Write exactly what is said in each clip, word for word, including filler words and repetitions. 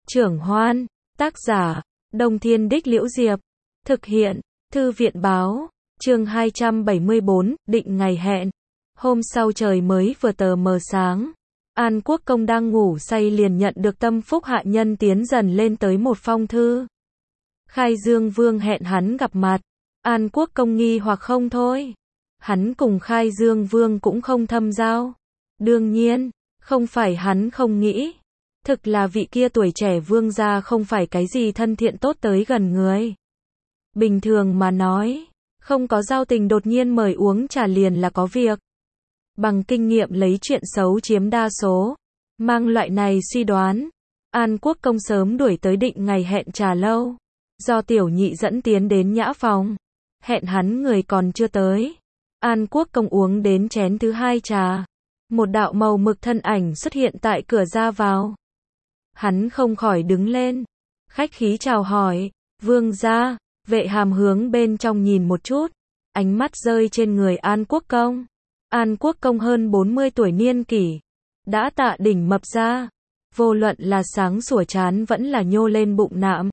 Trưởng Hoan, tác giả, Đông Thiên Đích Liễu Diệp, thực hiện, Thư viện Báo, chương hai trăm bảy mươi bốn, định ngày hẹn. Hôm sau trời mới vừa tờ mờ sáng, An Quốc Công đang ngủ say liền nhận được tâm phúc hạ nhân tiến dần lên tới một phong thư. Khai Dương Vương hẹn hắn gặp mặt, An Quốc Công nghi hoặc không thôi. Hắn cùng Khai Dương Vương cũng không thâm giao. Đương nhiên, không phải hắn không nghĩ. Thực là vị kia tuổi trẻ vương gia không phải cái gì thân thiện tốt tới gần người. Bình thường mà nói, không có giao tình đột nhiên mời uống trà liền là có việc. Bằng kinh nghiệm lấy chuyện xấu chiếm đa số, mang loại này suy đoán, An Quốc Công sớm đuổi tới định ngày hẹn trà lâu. Do tiểu nhị dẫn tiến đến nhã phòng, hẹn hắn người còn chưa tới. An Quốc Công uống đến chén thứ hai trà, một đạo màu mực thân ảnh xuất hiện tại cửa ra vào. Hắn không khỏi đứng lên, khách khí chào hỏi, vương gia. Vệ Hàm hướng bên trong nhìn một chút, ánh mắt rơi trên người An Quốc Công. An Quốc Công hơn bốn mươi tuổi niên kỷ, đã tạ đỉnh mập ra, vô luận là sáng sủa trán vẫn là nhô lên bụng nạm,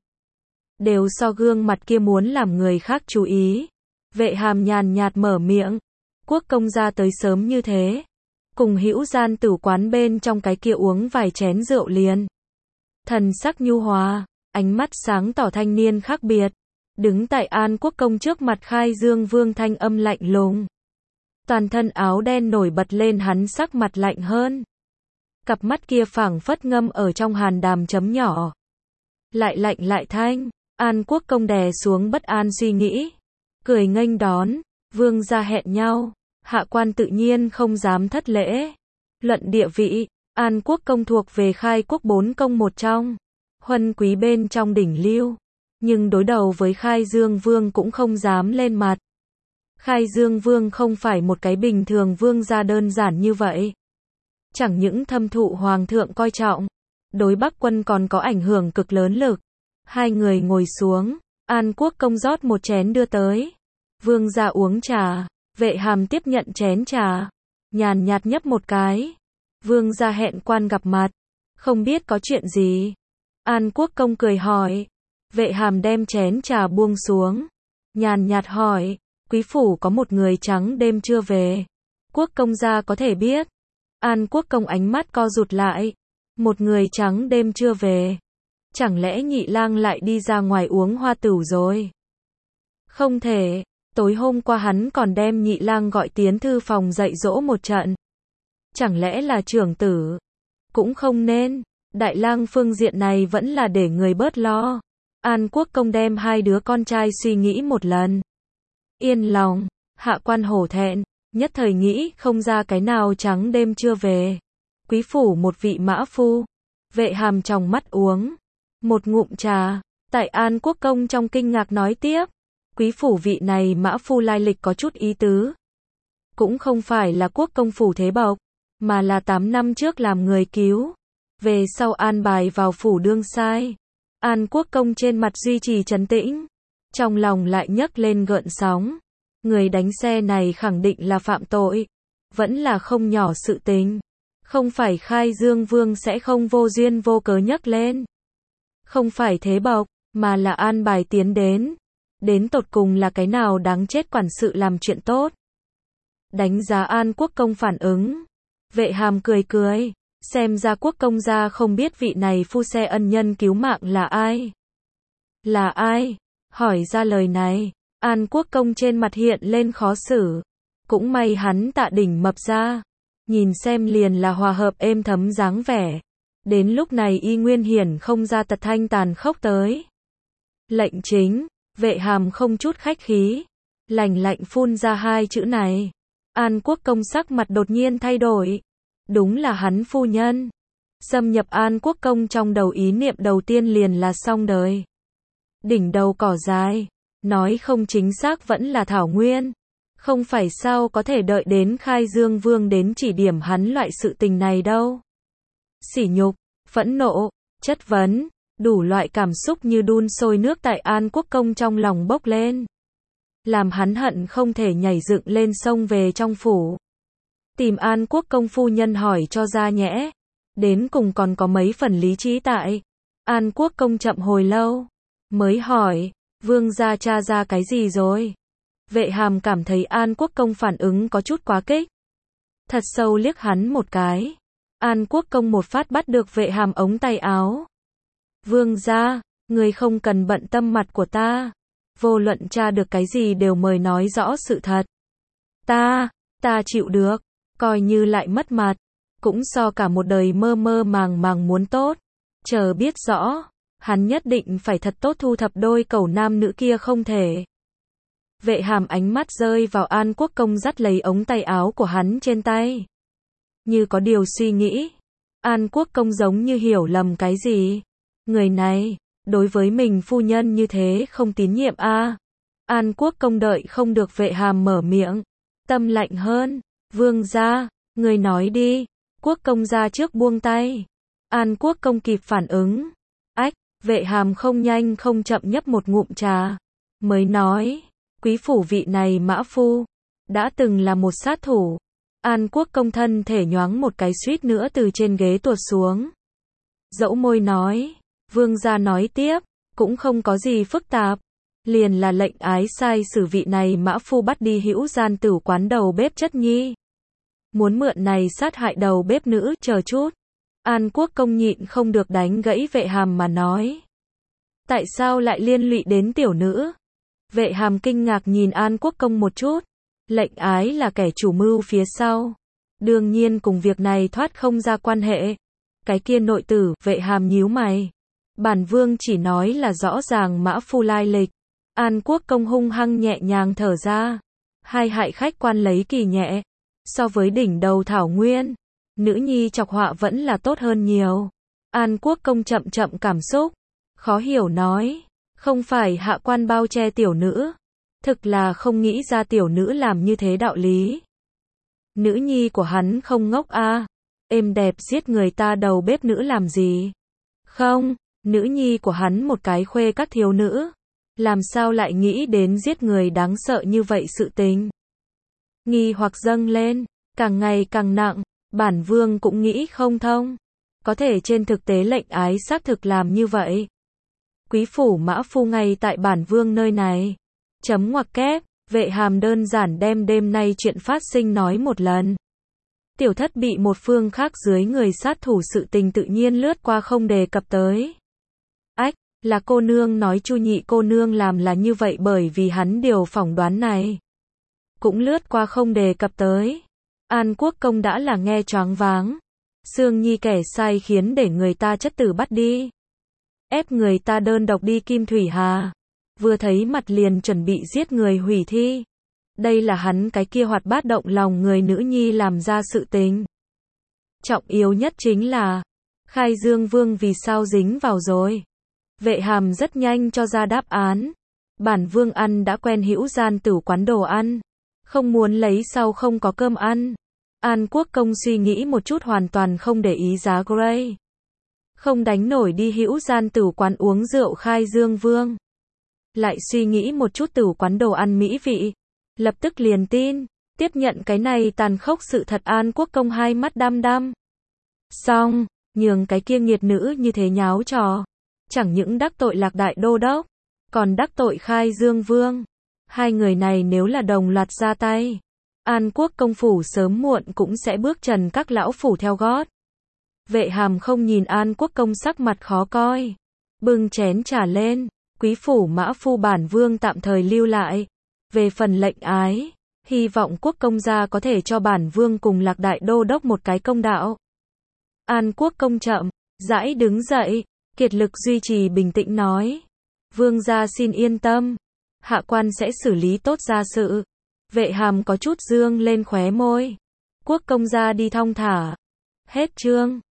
đều so gương mặt kia muốn làm người khác chú ý. Vệ Hàm nhàn nhạt mở miệng, Quốc Công ra tới sớm như thế, cùng hữu gian tử quán bên trong cái kia uống vài chén rượu liền. Thần sắc nhu hòa, ánh mắt sáng tỏ thanh niên khác biệt. Đứng tại An Quốc Công trước mặt Khai Dương Vương thanh âm lạnh lùng. Toàn thân áo đen nổi bật lên hắn sắc mặt lạnh hơn. Cặp mắt kia phảng phất ngâm ở trong hàn đàm chấm nhỏ. Lại lạnh lại thanh, An Quốc Công đè xuống bất an suy nghĩ. Cười nghênh đón, vương gia hẹn nhau, hạ quan tự nhiên không dám thất lễ. Luận địa vị, An Quốc Công thuộc về Khai Quốc bốn công một trong. Huân quý bên trong đỉnh lưu. Nhưng đối đầu với Khai Dương Vương cũng không dám lên mặt. Khai Dương Vương không phải một cái bình thường vương gia đơn giản như vậy. Chẳng những thâm thụ hoàng thượng coi trọng, đối Bắc quân còn có ảnh hưởng cực lớn lực. Hai người ngồi xuống, An Quốc Công rót một chén đưa tới. Vương gia uống trà, Vệ Hàm tiếp nhận chén trà, nhàn nhạt nhấp một cái. Vương gia hẹn quan gặp mặt, không biết có chuyện gì. An Quốc Công cười hỏi. Vệ Hàm đem chén trà buông xuống, nhàn nhạt hỏi, quý phủ có một người trắng đêm chưa về. Quốc Công gia có thể biết. An Quốc Công ánh mắt co rụt lại. Một người trắng đêm chưa về. Chẳng lẽ nhị lang lại đi ra ngoài uống hoa tửu rồi? Không thể, tối hôm qua hắn còn đem nhị lang gọi tiến thư phòng dạy dỗ một trận. Chẳng lẽ là trưởng tử? Cũng không nên, đại lang phương diện này vẫn là để người bớt lo. An Quốc Công đem hai đứa con trai suy nghĩ một lần. Yên lòng, hạ quan hổ thẹn, nhất thời nghĩ không ra cái nào trắng đêm chưa về. Quý phủ một vị mã phu. Vệ Hàm trong mắt uống một ngụm trà, tại An Quốc Công trong kinh ngạc nói tiếp. Quý phủ vị này mã phu lai lịch có chút ý tứ. Cũng không phải là Quốc Công phủ thế bộc, mà là tám năm trước làm người cứu. Về sau an bài vào phủ đương sai. An Quốc Công trên mặt duy trì trấn tĩnh, trong lòng lại nhấc lên gợn sóng. Người đánh xe này khẳng định là phạm tội, vẫn là không nhỏ sự tình. Không phải Khai Dương Vương sẽ không vô duyên vô cớ nhấc lên. Không phải thế bộc, mà là an bài tiến đến. Đến tột cùng là cái nào đáng chết quản sự làm chuyện tốt. Đánh giá An Quốc Công phản ứng, Vệ Hàm cười cười. Xem ra Quốc Công gia không biết vị này phu xe ân nhân cứu mạng là ai. Là ai? Hỏi ra lời này, An Quốc Công trên mặt hiện lên khó xử. Cũng may hắn tạ đỉnh mập ra, nhìn xem liền là hòa hợp êm thấm dáng vẻ. Đến lúc này y nguyên hiển không ra tật thanh tàn khốc tới. Lệnh chính, Vệ Hàm không chút khách khí, lành lạnh phun ra hai chữ này. An Quốc Công sắc mặt đột nhiên thay đổi. Đúng là hắn phu nhân. Xâm nhập An Quốc Công trong đầu ý niệm đầu tiên liền là xong đời. Đỉnh đầu cỏ dài, nói không chính xác vẫn là thảo nguyên. Không phải sao có thể đợi đến Khai Dương Vương đến chỉ điểm hắn loại sự tình này đâu. Sỉ nhục, phẫn nộ, chất vấn, đủ loại cảm xúc như đun sôi nước tại An Quốc Công trong lòng bốc lên. Làm hắn hận không thể nhảy dựng lên sông về trong phủ. Tìm An Quốc Công phu nhân hỏi cho ra nhẽ. Đến cùng còn có mấy phần lý trí tại. An Quốc công chậm hồi lâu, mới hỏi, vương gia tra ra cái gì rồi? Vệ Hàm cảm thấy An Quốc công phản ứng có chút quá kích. Thật sâu liếc hắn một cái. An Quốc công một phát bắt được Vệ Hàm ống tay áo. Vương gia, người không cần bận tâm mặt của ta. Vô luận tra được cái gì đều mời nói rõ sự thật. Ta, ta chịu được, coi như lại mất mặt, cũng so cả một đời mơ mơ màng màng muốn tốt. Chờ biết rõ, hắn nhất định phải thật tốt thu thập đôi cẩu nam nữ kia không thể. Vệ Hàm ánh mắt rơi vào An Quốc công dắt lấy ống tay áo của hắn trên tay. Như có điều suy nghĩ. An Quốc công giống như hiểu lầm cái gì. Người này, đối với mình phu nhân như thế không tín nhiệm a. À. An Quốc công đợi không được Vệ Hàm mở miệng. Tâm lạnh hơn. Vương gia, người nói đi. Quốc công gia trước buông tay. An Quốc công kịp phản ứng. Ách, Vệ Hàm không nhanh không chậm nhấp một ngụm trà. Mới nói, quý phủ vị này mã phu, đã từng là một sát thủ. An Quốc công thân thể nhoáng một cái suýt nữa từ trên ghế tuột xuống. Dẫu môi nói, vương gia nói tiếp, cũng không có gì phức tạp. Liền là lệnh ái sai xử vị này mã phu bắt đi hữu gian tử quán đầu bếp Chất Nhi. Muốn mượn này sát hại đầu bếp nữ, chờ chút. An Quốc công nhịn không được đánh gãy Vệ Hàm mà nói. Tại sao lại liên lụy đến tiểu nữ? Vệ Hàm kinh ngạc nhìn An Quốc công một chút. Lệnh ái là kẻ chủ mưu phía sau. Đương nhiên cùng việc này thoát không ra quan hệ. Cái kia nội tử, Vệ Hàm nhíu mày. Bản vương chỉ nói là rõ ràng mã phu lai lịch. An Quốc công hung hăng nhẹ nhàng thở ra. Hai hại khách quan lấy kỳ nhẹ. So với đỉnh đầu thảo nguyên, nữ nhi chọc họa vẫn là tốt hơn nhiều. An Quốc công chậm chậm cảm xúc. Khó hiểu nói. Không phải hạ quan bao che tiểu nữ. Thực là không nghĩ ra tiểu nữ làm như thế đạo lý. Nữ nhi của hắn không ngốc a. À. Êm đẹp giết người ta đầu bếp nữ làm gì? Không, nữ nhi của hắn một cái khuê các thiếu nữ. Làm sao lại nghĩ đến giết người đáng sợ như vậy sự tình? Nghi hoặc dâng lên, càng ngày càng nặng, bản vương cũng nghĩ không thông. Có thể trên thực tế lệnh ái xác thực làm như vậy. Quý phủ mã phu ngay tại bản vương nơi này. Chấm ngoặc kép, Vệ Hàm đơn giản đem đêm nay chuyện phát sinh nói một lần. Tiểu thất bị một phương khác dưới người sát thủ sự tình tự nhiên lướt qua không đề cập tới. Ách, là cô nương nói Chu nhị cô nương làm là như vậy bởi vì hắn điều phỏng đoán này. Cũng lướt qua không đề cập tới. An Quốc công đã là nghe choáng váng. Sương Nhi kẻ sai khiến để người ta chất tử bắt đi. Ép người ta đơn độc đi Kim Thủy Hà. Vừa thấy mặt liền chuẩn bị giết người hủy thi. Đây là hắn cái kia hoạt bát động lòng người nữ nhi làm ra sự tình. Trọng yếu nhất chính là, Khai Dương Vương vì sao dính vào rồi. Vệ Hàm rất nhanh cho ra đáp án. Bản vương ăn đã quen hữu gian tử quán đồ ăn. Không muốn lấy sau không có cơm ăn. An Quốc công suy nghĩ một chút hoàn toàn không để ý giá Grey. Không đánh nổi đi hữu gian tử quán uống rượu Khai Dương Vương. Lại suy nghĩ một chút tử quán đồ ăn mỹ vị. Lập tức liền tin, tiếp nhận cái này tàn khốc sự thật. An Quốc công hai mắt đăm đăm. Xong, nhường cái kia nghiệt nữ như thế nháo trò. Chẳng những đắc tội Lạc Đại Đô Đốc, còn đắc tội Khai Dương Vương. Hai người này nếu là đồng loạt ra tay, An Quốc công phủ sớm muộn cũng sẽ bước trần các lão phủ theo gót. Vệ Hàm không nhìn An Quốc công sắc mặt khó coi. Bưng chén trà lên, quý phủ mã phu bản vương tạm thời lưu lại. Về phần lệnh ái, hy vọng quốc công gia có thể cho bản vương cùng Lạc Đại Đô Đốc một cái công đạo. An Quốc công chậm, rãi đứng dậy, kiệt lực duy trì bình tĩnh nói. Vương gia xin yên tâm, hạ quan sẽ xử lý tốt gia sự. Vệ Hàm có chút dương lên khóe môi. Quốc công gia đi thong thả. Hết chương.